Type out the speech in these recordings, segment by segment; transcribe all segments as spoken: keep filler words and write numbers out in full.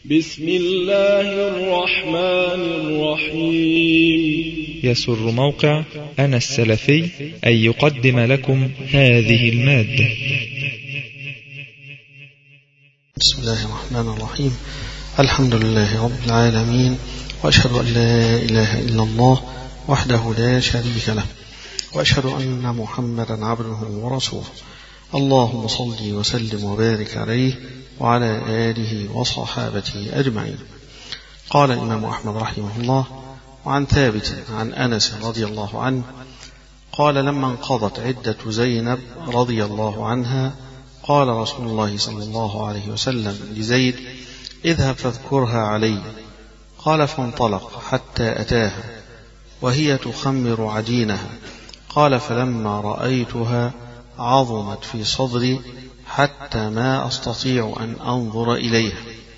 بسم الله الرحمن الرحيم. يسر موقع أنا السلفي أن يقدم لكم هذه المادة. بسم الله الرحمن الرحيم. الحمد لله رب العالمين، وأشهد أن لا إله إلا الله وحده لا شريك له، وأشهد أن محمدا عبده ورسوله. اللهم صل وسلم وبارك عليه وعلى آله وصحابته أجمعين. قال الإمام أحمد رحمه الله: وعن ثابت عن أنس رضي الله عنه قال: لما انقضت عدة زينب رضي الله عنها قال رسول الله صلى الله عليه وسلم لزيد: اذهب فاذكرها علي. قال: فانطلق حتى أتاها وهي تخمر عجينها. قال: فلما رأيتها عظمت في صدري حتى ما أستطيع أن أنظر إليها.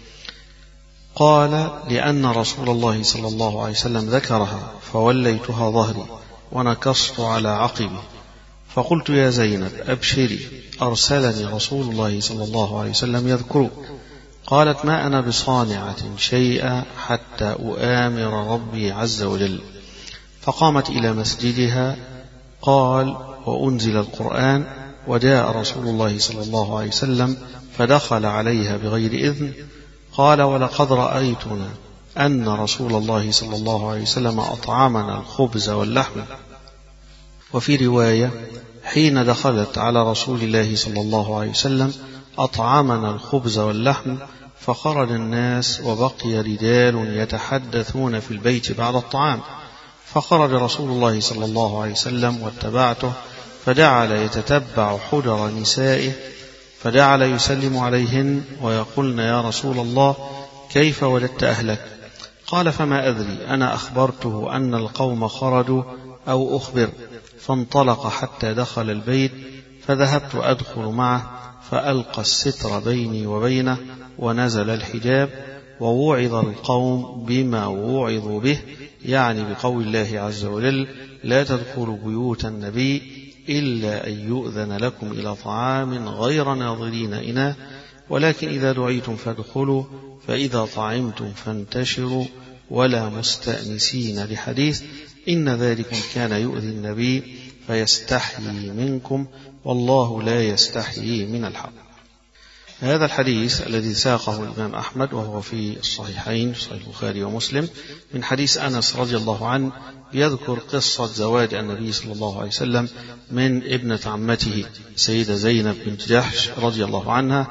قال: لأن رسول الله صلى الله عليه وسلم ذكرها فوليتها ظهري ونكصت على عقبي، فقلت: يا زينب أبشري، أرسلني رسول الله صلى الله عليه وسلم يذكرك. قالت: ما أنا بصانعة شيئا حتى أؤامر ربي عز وجل. فقامت إلى مسجدها. قال: وأنزل القرآن، وجاء رسول الله صلى الله عليه وسلم فدخل عليها بغير إذن. قال: ولقد رأيتنا أن رسول الله صلى الله عليه وسلم أطعمنا الخبز واللحم. وفي رواية: حين دخلت على رسول الله صلى الله عليه وسلم أطعمنا الخبز واللحم، فخرج الناس وبقي رجال يتحدثون في البيت بعد الطعام. فخرج رسول الله صلى الله عليه وسلم واتبعته، فجعل يتتبع حجر نسائه، فجعل يسلم عليهن ويقولن: يا رسول الله، كيف وجدت أهلك؟ قال: فما أدري، أنا أخبرته أن القوم خرجوا أو أخبر. فانطلق حتى دخل البيت، فذهبت أدخل معه، فألقى الستر بيني وبينه ونزل الحجاب، ووعظ القوم بما وعظوا به، يعني بقول الله عز وجل: لا تدخلوا بيوت النبي إلا أن يؤذن لكم إلى طعام غير ناظرين إناه، ولكن إذا دعيتم فادخلوا، فإذا طعمتم فانتشروا ولا مستأنسين لحديث، إن ذلكم كان يؤذي النبي فيستحيي منكم، والله لا يستحيي من الحق. هذا الحديث الذي ساقه الإمام أحمد وهو في الصحيحين صحيح البخاري ومسلم من حديث أنس رضي الله عنه، يذكر قصة زواج النبي صلى الله عليه وسلم من ابنة عمته سيدة زينب بنت جحش رضي الله عنها،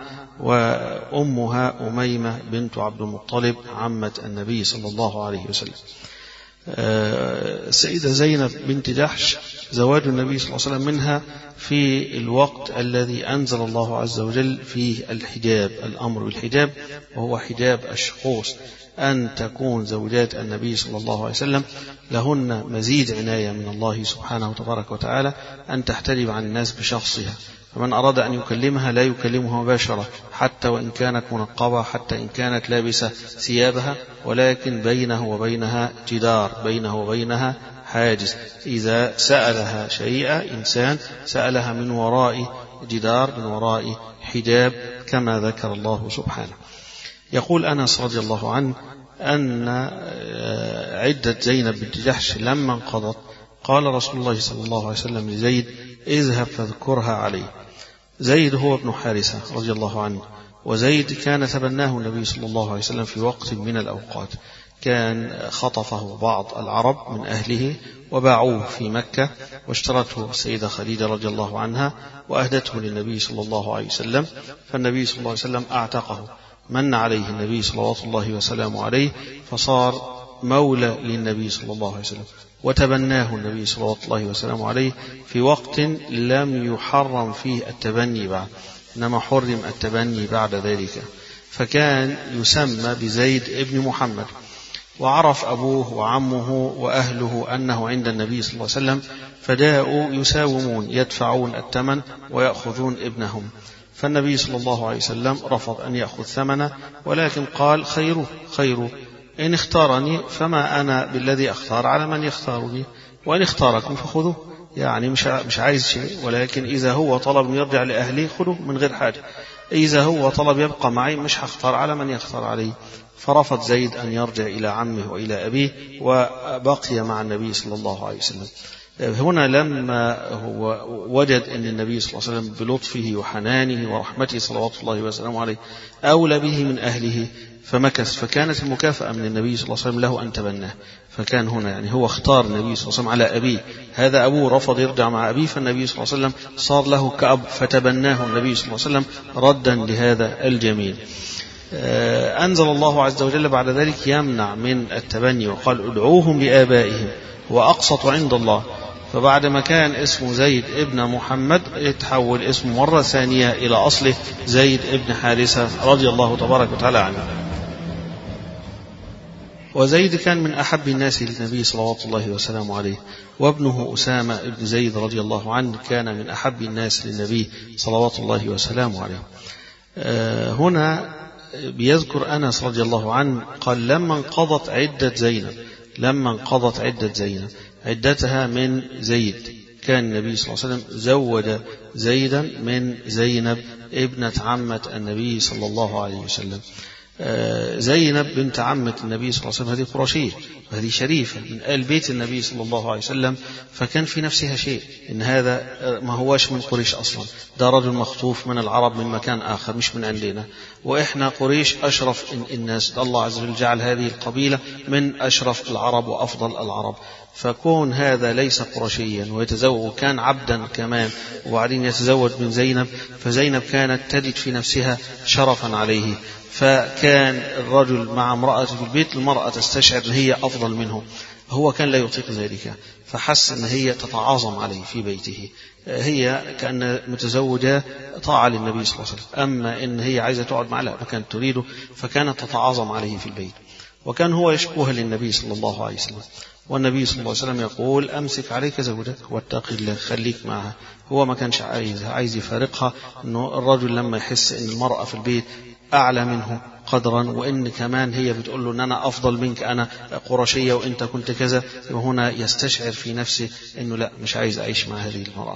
وأمها أميمة بنت عبد المطلب عمة النبي صلى الله عليه وسلم. السيدة زينب بنت جحش زواج النبي صلى الله عليه وسلم منها في الوقت الذي أنزل الله عز وجل فيه الحجاب، الأمر بالحجاب، وهو حجاب الشخوص، أن تكون زوجات النبي صلى الله عليه وسلم لهن مزيد عناية من الله سبحانه وتبارك وتعالى، أن تحتجب عن الناس بشخصها. فمن أراد أن يكلمها لا يكلمها مباشرة، حتى وإن كانت منقبة، حتى إن كانت لابسة ثيابها، ولكن بينه وبينها جدار، بينه وبينها حاجز. إذا سألها شيئا إنسان سألها من وراء جدار، من وراء حجاب، كما ذكر الله سبحانه. يقول أنس رضي الله عنه أن عدة زينب بنت جحش لما انقضت قال رسول الله صلى الله عليه وسلم لزيد: اذهب فاذكرها علي. زيد هو ابن حارثة رضي الله عنه، وزيد كان تبناه النبي صلى الله عليه وسلم في وقت من الأوقات، كان خطفه بعض العرب من أهله وباعوه في مكة، واشترته السيدة خديجة رضي الله عنها وأهدته للنبي صلى الله عليه وسلم، فالنبي صلى الله عليه وسلم أعتقه، من عليه النبي صلوات الله وسلامه عليه، فصار مولى للنبي صلى الله عليه وسلم، وتبناه النبي صلوات الله وسلامه عليه في وقت لم يحرم فيه التبني بعد، إنما حرم التبني بعد ذلك، فكان يسمى بزيد ابن محمد. وعرف أبوه وعمه وأهله أنه عند النبي صلى الله عليه وسلم، فجاءوا يساومون، يدفعون الثمن ويأخذون ابنهم، فالنبي صلى الله عليه وسلم رفض أن يأخذ ثمنه، ولكن قال: خيره خيره، إن اختارني فما أنا بالذي أختار على من يختارني، وإن اختاركم فخذوه، يعني مش مش عايز شيء، ولكن إذا هو طلب يرجع لأهله خذوه من غير حاجة. إذا هو طلب يبقى معي مش هختار على من يختار عليه. فرفض زيد أن يرجع إلى عمه وإلى أبيه وبقي مع النبي صلى الله عليه وسلم. هنا لما هو وجد أن النبي صلى الله عليه وسلم بلطفه وحنانه ورحمته صلوات الله وسلامه عليه أولى به من أهله فمكث، فكانت المكافأة من النبي صلى الله عليه وسلم له أن تبناه. فكان هنا يعني هو اختار النبي صلى الله عليه وسلم على أبيه، هذا أبوه رفض يرجع مع أبيه، فالنبي صلى الله عليه وسلم صار له كأب فتبناه النبي صلى الله عليه وسلم ردا لهذا الجميل. أنزل الله عز وجل بعد ذلك يمنع من التبني وقال ادعوهم لآبائهم وأقسط عند الله. فبعد ما كان اسمه زيد ابن محمد يتحول اسمه مرة ثانية إلى أصله زيد ابن حارثة رضي الله تبارك وتعالى عنه. وزيد كان من أحب الناس للنبي صلوات الله وسلامه عليه، وابنه أسامة ابن زيد رضي الله عنه كان من أحب الناس للنبي صلوات الله وسلامه عليه. آه هنا بيذكر أنس رضي الله عنه قال لما انقضت عدة زينب لما انقضت عدة زينب عدتها من زيد، كان النبي صلى الله عليه وسلم زوج زيدا من زينب ابنة عمة النبي صلى الله عليه وسلم. زينب بنت عمة النبي صلى الله عليه وسلم هذه قرشية وهذه شريفة من آل بيت النبي صلى الله عليه وسلم، فكان في نفسها شيء إن هذا ما هواش من قريش أصلا، ده رجل مخطوف من العرب من مكان آخر مش من عندنا، وإحنا قريش أشرف الناس، الله عز وجل جعل هذه القبيلة من أشرف العرب وأفضل العرب، فكون هذا ليس قرشيا ويتزوج كان عبدا كمان وبعدين يتزوج من زينب، فزينب كانت تجد في نفسها شرفا عليه، فكان الرجل مع امرأته في البيت المرأة تستشعر أن هي أفضل منه، هو كان لا يطيق ذلك فحس أن هي تتعاظم عليه في بيته، هي كأن متزوجة طاعة للنبي صلى الله عليه وسلم، أما إن هي عايزة تقعد معه لا ما كانت تريده، فكانت تتعاظم عليه في البيت، وكان هو يشكوها للنبي صلى الله عليه وسلم، والنبي صلى الله عليه وسلم يقول أمسك عليك زوجتك واتق الله خليك معها، هو ما كانش عايزها، عايز يفارقها، إنه الرجل لما يحس إن المرأة في البيت أعلى منه قدرا وإن كمان هي بتقول له أن أنا أفضل منك، أنا قرشية وإنت كنت كذا، وهنا يستشعر في نفسه أنه لا مش عايز أعيش مع هذه المرأة.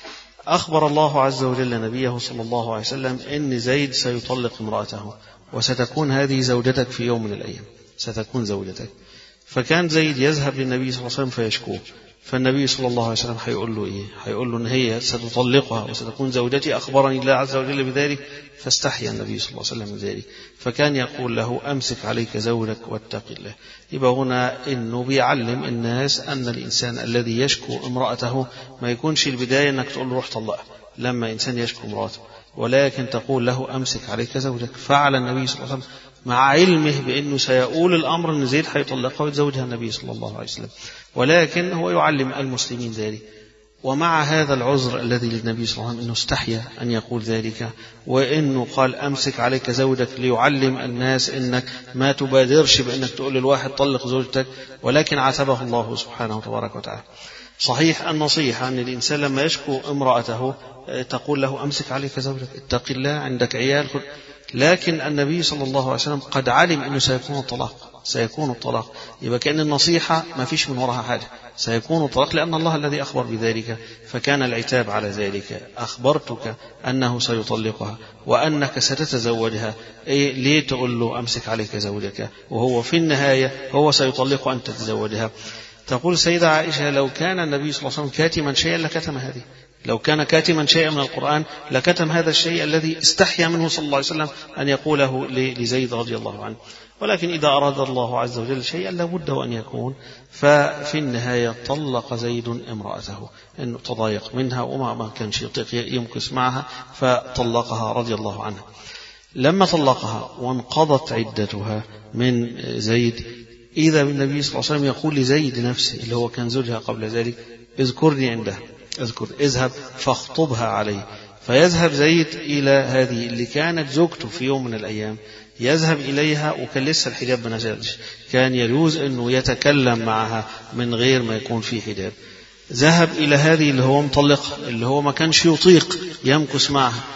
أخبر الله عز وجل نبيه صلى الله عليه وسلم إن زيد سيطلق امرأته وستكون هذه زوجتك في يوم من الأيام، ستكون زوجتك. فكان زيد يذهب للنبي صلى الله عليه وسلم فيشكوه، فالنبي صلى الله عليه وسلم هيقول له إيه؟ هيقول له إن هي ستطلقها وستكون زوجتي، أخبرني الله عز وجل بذلك، فاستحيا النبي صلى الله عليه وسلم من ذلك، فكان يقول له أمسك عليك زوجك واتق الله. يبقى هنا إنه بيعلم الناس أن الإنسان الذي يشكو امرأته ما يكونش البداية أنك تقول له روح طلقها لما إنسان يشكو امرأته، ولكن تقول له أمسك عليك زوجك. فعل النبي صلى الله عليه وسلم مع علمه بأنه سيقول الأمر أن زيد حيطلقها ويتزوجها النبي صلى الله عليه وسلم، ولكن هو يعلم المسلمين ذلك، ومع هذا العذر الذي للنبي صلى الله عليه وسلم أنه استحيا أن يقول ذلك، وأنه قال أمسك عليك زوجك ليعلم الناس أنك ما تبادرش بأنك تقول للواحد طلق زوجتك، ولكن عاتبه الله سبحانه وتبارك وتعالى. صحيح النصيحة أن الإنسان لما يشكو امرأته تقول له أمسك عليك زوجك اتق الله عندك عيال، لكن النبي صلى الله عليه وسلم قد علم أنه سيكون الطلاق سيكون الطلاق يبقى كأن النصيحة ما فيش من وراها حاجة، سيكون الطلاق لأن الله الذي أخبر بذلك، فكان العتاب على ذلك. أخبرتك أنه سيطلقها وأنك ستتزوجها، إيه ليه تقول له أمسك عليك زوجك وهو في النهاية هو سيطلق أن تتزوجها؟ تقول سيدة عائشة لو كان النبي صلى الله عليه وسلم كاتما شيئا لكتم هذه، لو كان كاتما شيئا من القرآن لكتم هذا الشيء الذي استحيا منه صلى الله عليه وسلم أن يقوله لزيد رضي الله عنه، ولكن إذا أراد الله عز وجل شيئا لابد أن يكون. ففي النهاية طلق زيد امرأته إنه تضايق منها وما ما كانش يطيق يمكث معها فطلقها رضي الله عنها. لما طلقها وانقضت عدتها من زيد إذا بالنبي صلى الله عليه وسلم يقول لزيد نفسه اللي هو كان زوجها قبل ذلك اذكرني عنده، اذكر اذهب فاخطبها عليه. فيذهب زيد إلى هذه اللي كانت زوجته في يوم من الأيام، يذهب إليها وكان لسه الحجاب ما نزلش، كان يجوز أنه يتكلم معها من غير ما يكون في حجاب. ذهب إلى هذه اللي هو مطلقها اللي هو ما كانش يطيق يمكث معها،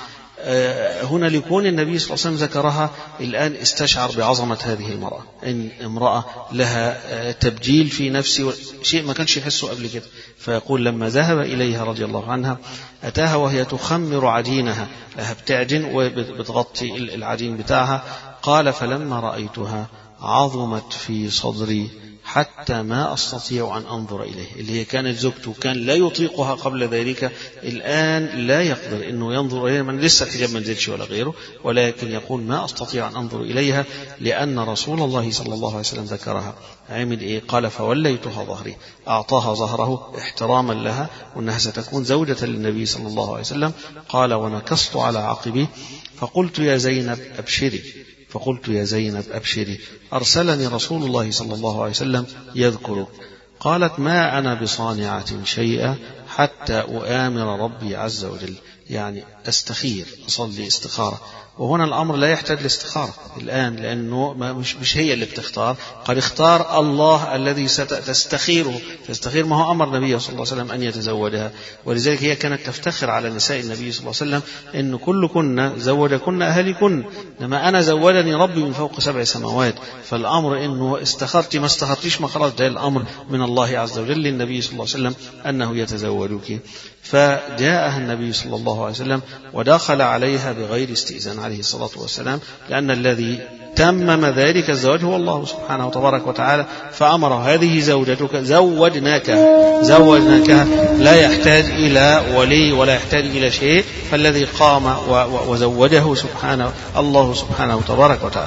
هنا لكون النبي صلى الله عليه وسلم ذكرها الآن استشعر بعظمة هذه المرأة، إن امرأة لها تبجيل في نفسه شيء ما كانش يحسه قبل كده. فيقول لما ذهب إليها رضي الله عنها أتاها وهي تخمر عجينها، لها بتعجن وبتغطي العجين بتاعها. قال فلما رأيتها عظمت في صدري حتى ما أستطيع أن أنظر إليه. اللي هي كانت زوجته كان لا يطيقها قبل ذلك، الآن لا يقدر أنه ينظر إليها، من لسه الحجاب ما نزلش ولا غيره، ولكن يقول ما أستطيع أن أنظر إليها لأن رسول الله صلى الله عليه وسلم ذكرها. عمل إيه؟ قال فوليتها ظهري، أعطاها ظهره احتراما لها وأنها ستكون زوجة للنبي صلى الله عليه وسلم. قال ونكصت على عقبي فقلت يا زينب أبشري فقلت يا زينب أبشري أرسلني رسول الله صلى الله عليه وسلم يذكرك. قالت ما أنا بصانعة شيئا حتى أؤامر ربي عز وجل، يعني أستخير، أصلي استخارة. وهنا الأمر لا يحتاج لاستخارة الآن، لأنه مش, مش هي اللي بتختار، قد اختار الله الذي ستستخيره. تستخير ما هو أمر النبي صلى الله عليه وسلم أن يتزوجها، ولذلك هي كانت تفتخر على نساء النبي صلى الله عليه وسلم إن كل كنا زوجكن أهلكن، لما أنا زوجني ربي من فوق سبع سماوات. فالأمر إنه استخرتي ما استخرتيش ما خلاص، ده الأمر من الله عز وجل للنبي صلى الله عليه وسلم أنه يتزوجك. فجاءها النبي صلى الله عليه وسلم ودخل عليها بغير استئذان عليه الصلاة والسلام، لأن الذي تمم ذلك الزواج هو الله سبحانه وتبارك وتعالى، فأمر هذه زوجتك زوجناك زوجناك لا يحتاج إلى ولي ولا يحتاج إلى شيء، فالذي قام وزوجه سبحانه الله سبحانه وتبارك وتعالى.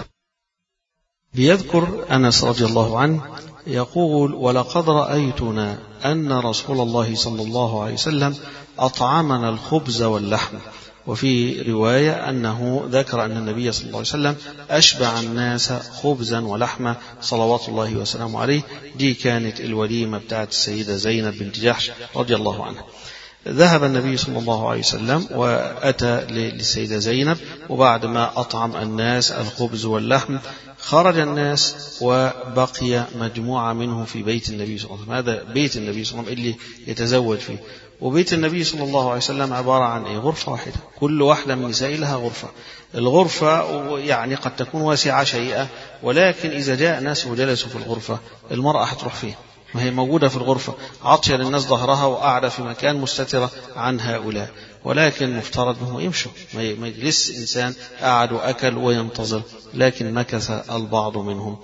بيذكر أنس رضي الله عنه يقول ولقد رأيتنا أن رسول الله صلى الله عليه وسلم أطعمنا الخبز واللحم. وفي رواية أنه ذكر أن النبي صلى الله عليه وسلم أشبع الناس خبزا ولحما صلوات الله وسلامه عليه. دي كانت الوليمة بتاعت السيدة زينب بنت جحش رضي الله عنها. ذهب النبي صلى الله عليه وسلم وأتى للسيدة زينب، وبعد ما أطعم الناس الخبز واللحم خرج الناس وبقي مجموعة منه في بيت النبي صلى الله عليه وسلم. هذا بيت النبي صلى الله عليه وسلم اللي يتزوج فيه. وبيت النبي صلى الله عليه وسلم عبارة عن إيه؟ غرفة واحدة، كل واحدة من نساء لها غرفة. الغرفة يعني قد تكون واسعة شيئا، ولكن إذا جاء ناس وجلسوا في الغرفة المرأة هتروح فيه، ما هي موجودة في الغرفة عطية للناس ظهرها وقاعدة في مكان مستترة عن هؤلاء. ولكن مفترض أنه يمشوا، ما يجلس إنسان قاعد وأكل وينتظر، لكن مكث البعض منهم.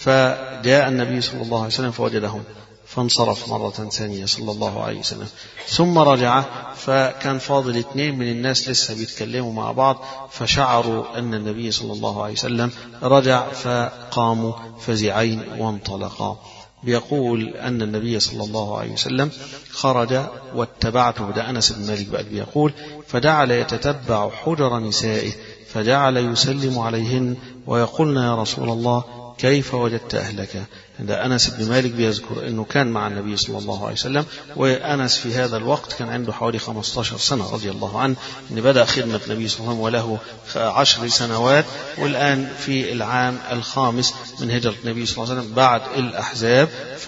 فجاء النبي صلى الله عليه وسلم فوجدهم فانصرف مرة ثانية صلى الله عليه وسلم، ثم رجع فكان فاضل اثنين من الناس لسه بيتكلموا مع بعض، فشعروا أن النبي صلى الله عليه وسلم رجع فقاموا فزعين وانطلقا. بيقول أن النبي صلى الله عليه وسلم خرج واتبعته. ده أنس بن مالك بقى بيقول فجعل يتتبع حجر نسائه فجعل يسلم عليهن ويقولن يا رسول الله كيف وجدت أهلك. ده أنس بن مالك بيذكر أنه كان مع النبي صلى الله عليه وسلم، وأنس في هذا الوقت كان عنده حوالي خمسة عشر سنة رضي الله عنه، أن بدأ خدمة النبي صلى الله عليه وسلم وله عشر سنوات، والآن في العام الخامس من هجرة النبي صلى الله عليه وسلم بعد الأحزاب.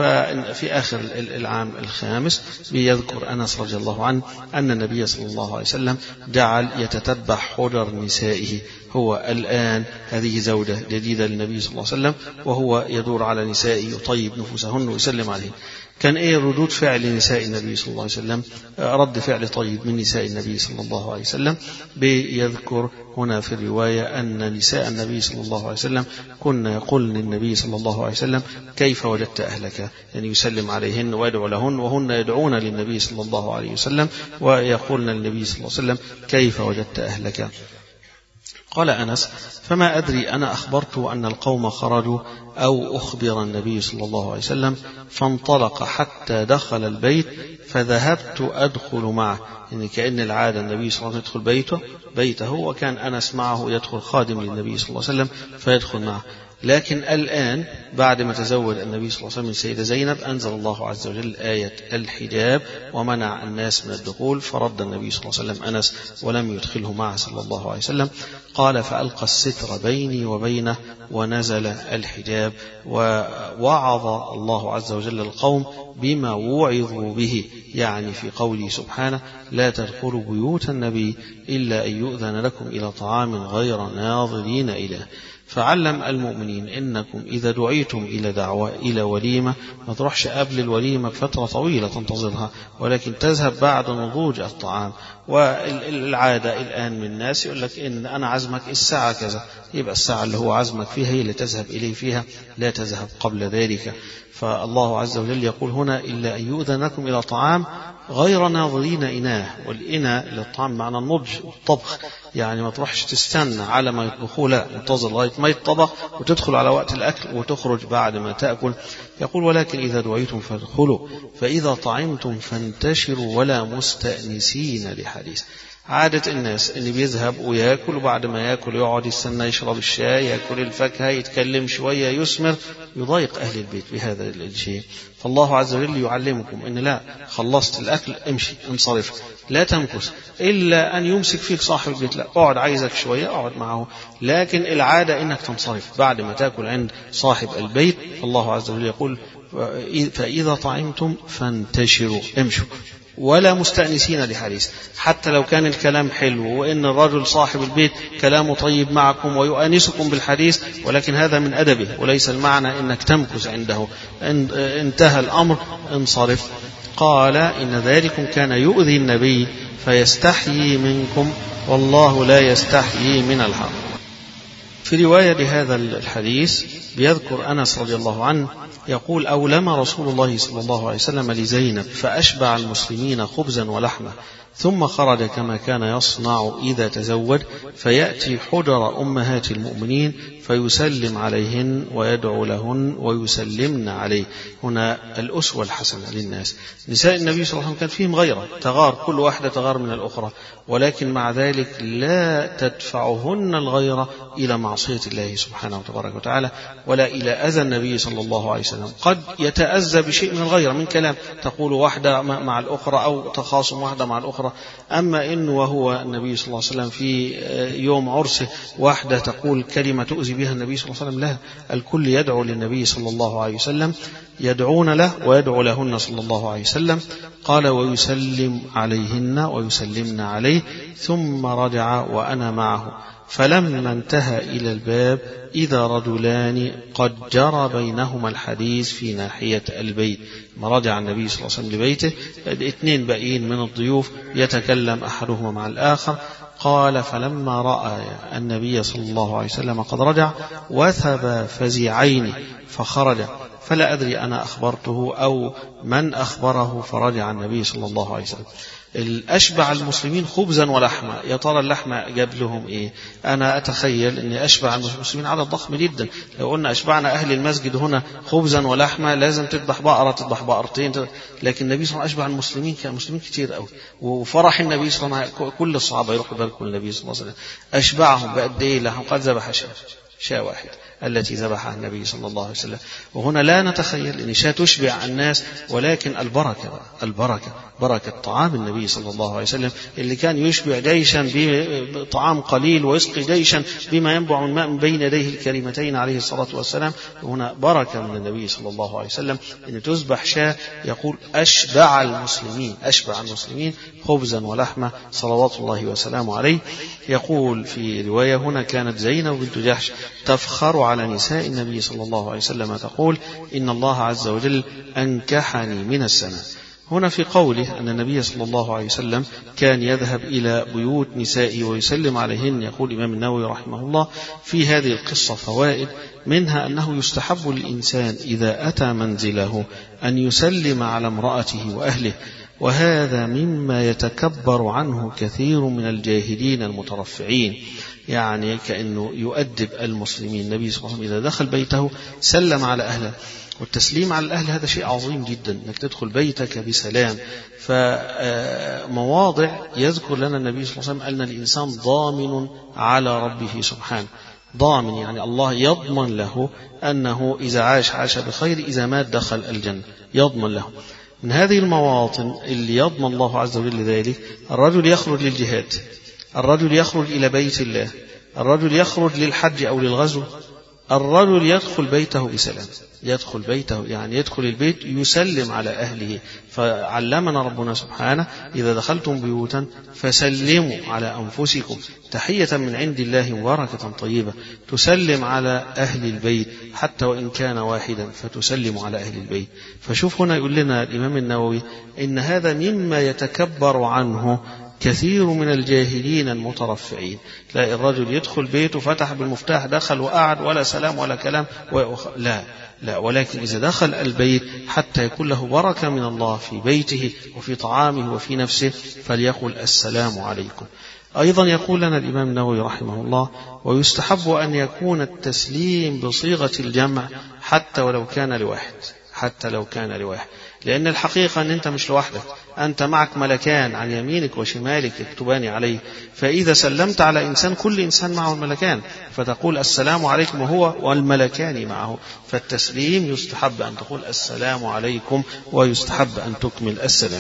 ففي آخر العام الخامس بيذكر أنس رضي الله عنه أن النبي صلى الله عليه وسلم جعل يتتبع حجر نسائه. هو الآن هذه زوجة جديدة للنبي صلى الله عليه وسلم، وهو يدور على نسائه يطيب نفوسهن ويسلم عليهن. كان ايه ردود فعل نساء النبي صلى الله عليه وسلم؟ رد فعل طيب من نساء النبي صلى الله عليه وسلم. بيذكر هنا في الرواية أن نساء النبي صلى الله عليه وسلم كنا يقولن للنبي صلى الله عليه وسلم كيف وجدت أهلك، يعني يسلم عليهن ويدعو لهن، وهن يدعون للنبي صلى الله عليه وسلم ويقولن للنبي صلى الله عليه وسلم كيف وجدت أهلك. قال أنس فما أدري أنا أخبرت أن القوم خرجوا أو أخبر النبي صلى الله عليه وسلم، فانطلق حتى دخل البيت فذهبت أدخل معه. يعني كأن العادة النبي صلى الله عليه وسلم يدخل بيته بيته وكان أنس معه يدخل خادم للنبي صلى الله عليه وسلم فيدخل معه. لكن الآن بعد ما تزوج النبي صلى الله عليه وسلم من سيدة زينب أنزل الله عز وجل آية الحجاب ومنع الناس من الدخول، فرد النبي صلى الله عليه وسلم أنس ولم يدخله معه صلى الله عليه وسلم. قال قال فألقى الستر بيني وبينه ونزل الحجاب، ووعظ الله عز وجل القوم بما وعظوا به، يعني في قوله سبحانه لا تدخلوا بيوت النبي إلا أن يؤذن لكم إلى طعام غير ناظرين إليه. فعلم المؤمنين إنكم إذا دعيتم إلى دعوة إلى وليمة ما تروحش قبل الوليمة بفترة طويلة تنتظرها، ولكن تذهب بعد نضوج الطعام. والعادة الآن من الناس يقول لك إن أنا عزمك الساعة كذا، يبقى الساعة اللي هو عزمك فيها هي اللي تذهب إليه فيها، لا تذهب قبل ذلك. فالله عز وجل يقول هنا إلا أن يؤذن لكم إلى طعام غير ناظرين إناه، والإناء للطعام معنى النضج والطبخ، يعني ما تروحش تستنى على ما يطبخوه، لا انتظر لغاية ما يطبخ وتدخل على وقت الأكل وتخرج بعد ما تأكل. يقول ولكن إذا دعيتم فادخلوا فإذا طعمتم فانتشروا ولا مستأنسين لحديث. عادة الناس اللي بيذهب ويأكل وبعد ما يأكل يقعد يستنى يشرب الشاي، يأكل الفاكهة، يتكلم شوية، يسمر، يضايق أهل البيت بهذا الشيء. فالله عز وجل يعلمكم إن لا، خلصت الأكل امشي انصرف، لا تمكث إلا أن يمسك فيك صاحب البيت، لا اقعد عايزك شوية اقعد معه، لكن العادة إنك تنصرف بعد ما تأكل عند صاحب البيت. فالله عز وجل يقول فإذا طعمتم فانتشروا امشوا ولا مستأنسين لحديث، حتى لو كان الكلام حلو وإن الرجل صاحب البيت كلامه طيب معكم ويؤانسكم بالحديث، ولكن هذا من أدبه وليس المعنى إنك تمكث عنده. انتهى الأمر انصرف. قال إن ذلكم كان يؤذي النبي فيستحيي منكم والله لا يستحيي من الحق. في رواية لهذا الحديث بيذكر أنس رضي الله عنه يقول أولم رسول الله صلى الله عليه وسلم لزينب فأشبع المسلمين خبزا ولحمة، ثم خرج كما كان يصنع إذا تزوج فيأتي حجر أمهات المؤمنين فيسلم عليهن ويدعو لهن ويسلمن عليه. هنا الأسوة الحسنة للناس. نساء النبي صلى الله عليه وسلم كان فيهم غيرة، تغار، كل واحدة تغار من الأخرى، ولكن مع ذلك لا تدفعهن الغيرة إلى معصية الله سبحانه وتبارك وتعالى ولا إلى أذى النبي صلى الله عليه وسلم. قد يتأذى بشيء من الغيرة من كلام تقول واحدة مع الأخرى أو تخاصم واحدة مع الأخرى، أما إنه وهو النبي صلى الله عليه وسلم في يوم عرسه واحدة تقول كلمة تؤذي بها النبي صلى الله عليه وسلم، لا، الكل يدعو للنبي صلى الله عليه وسلم، يدعون له ويدعو لهن صلى الله عليه وسلم. قال ويسلم عليهن ويسلمن عليه ثم رجع وأنا معه، فلما انتهى إلى الباب إذا رجلان قد جرى بينهما الحديث في ناحية البيت. ما رجع النبي صلى الله عليه وسلم لبيته، اثنين باقيين من الضيوف يتكلم أحدهما مع الآخر. قال فلما رأى النبي صلى الله عليه وسلم قد رجع وثب فزعين فخرج، فلا أدري أنا أخبرته أو من أخبره، فرجع النبي صلى الله عليه وسلم. الأشبع المسلمين خبزا ولحمة، يا ترى اللحمة جاب لهم إيه؟ أنا أتخيل أن أشبع المسلمين عدد ضخم جدا، لو قلنا أشبعنا أهل المسجد هنا خبزا ولحمة لازم تذبح بقرة تذبح بقرتين، لكن النبي صلى الله عليه وسلم أشبع المسلمين، كان مسلمين كتير قوي، وفرح النبي صلى الله عليه وسلم كل الصحابة يروحوا بالكم النبي صلى الله عليه وسلم أشبعهم بقد إيه لحم، قد ذبح شاة شاة واحد التي ذبحها النبي صلى الله عليه وسلم. وهنا لا نتخيل أن شاة تشبع الناس، ولكن البركة البركة بركة طعام النبي صلى الله عليه وسلم اللي كان يشبع جيشا بطعام قليل ويسقي جيشا بما ينبع من ماء من بين يديه الكريمتين عليه الصلاة والسلام. وهنا بركة من النبي صلى الله عليه وسلم أن تذبح شاة، يقول أشبع المسلمين أشبع المسلمين خبزا ولحمة صلوات الله وسلامه عليه. يقول في رواية هنا كانت زينب بنت جحش تفخر على نساء النبي صلى الله عليه وسلم تقول إن الله عز وجل أنكحني من السماء. هنا في قوله أن النبي صلى الله عليه وسلم كان يذهب إلى بيوت نسائه ويسلم عليهن، يقول الإمام النووي رحمه الله في هذه القصة فوائد، منها أنه يستحب للإنسان إذا أتى منزله أن يسلم على امرأته وأهله، وهذا مما يتكبر عنه كثير من الجاهلين المترفعين، يعني كأنه يؤدب المسلمين. النبي صلى الله عليه وسلم إذا دخل بيته سلم على أهله، والتسليم على الأهل هذا شيء عظيم جدا، أنك تدخل بيتك بسلام. فمواضع يذكر لنا النبي صلى الله عليه وسلم أن الإنسان ضامن على ربه سبحانه، ضامن يعني الله يضمن له أنه إذا عاش عاش بخير، إذا مات دخل الجنة، يضمن له. من هذه المواطن اللي يضمن الله عز وجل ذلك، الرجل يخرج للجهاد، الرجل يخرج إلى بيت الله، الرجل يخرج للحج أو للغزو، الرجل يدخل بيته بسلام، يدخل بيته يعني يدخل البيت يسلم على أهله. فعلمنا ربنا سبحانه إذا دخلتم بيوتا فسلموا على أنفسكم تحية من عند الله مباركة طيبة، تسلم على أهل البيت حتى وإن كان واحدا فتسلم على أهل البيت. فشوف هنا يقول لنا الإمام النووي إن هذا مما يتكبر عنه كثير من الجاهلين المترفعين. تلاقي الرجل يدخل بيته فتح بالمفتاح دخل وقعد ولا سلام ولا كلام لا لا، ولكن إذا دخل البيت حتى يكون له بركة من الله في بيته وفي طعامه وفي نفسه فليقل السلام عليكم. أيضا يقول لنا الإمام النووي رحمه الله ويستحب أن يكون التسليم بصيغة الجمع حتى ولو كان لواحد، حتى لو كان لواحد، لأن الحقيقة أن أنت مش لوحدك، أنت معك ملكان عن يمينك وشمالك يكتبان عليه، فإذا سلمت على إنسان كل إنسان معه الملكان فتقول السلام عليكم وهو والملكان معه. فالتسليم يستحب أن تقول السلام عليكم ويستحب أن تكمل السلام.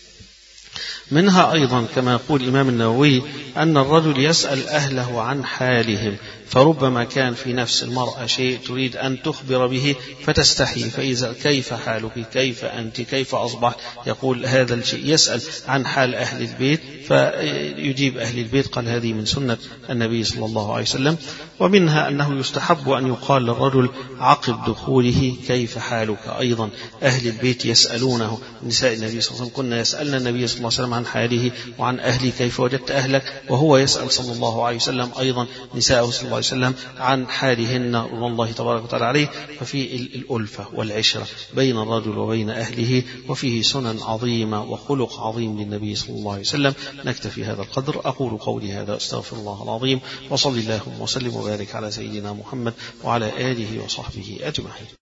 منها أيضا كما يقول الإمام النووي أن الرجل يسأل أهله عن حالهم، فربما كان في نفس المرأة شيء تريد أن تخبر به فتستحي، فإذا كيف حالك، كيف أنت، كيف أصبحت، يقول هذا الشيء، يسأل عن حال أهل البيت فيجيب أهل البيت. قال هذه من سنة النبي صلى الله عليه وسلم. ومنها أنه يستحب أن يقال للرجل عقب دخوله كيف حالك. أيضا أهل البيت يسألونه، نساء النبي صلى الله عليه وسلم كنا يسألنا النبي صلى الله عليه وسلم عن حاله وعن أهله كيف وجدت أهلك، وهو يسأل صلى الله عليه وسلم أيضا نساءه صلى الله عليه وسلم عن حالهن رضوان الله تبارك وتعالى عليه. ففي الألفة والعشرة بين الرجل وبين أهله، وفيه سنن عظيمة وخلق عظيم للنبي صلى الله عليه وسلم. نكتفي هذا القدر. أقول قولي هذا أستغفر الله العظيم، وصلى اللهم وسلم وبارك على سيدنا محمد وعلى آله وصحبه أجمعين.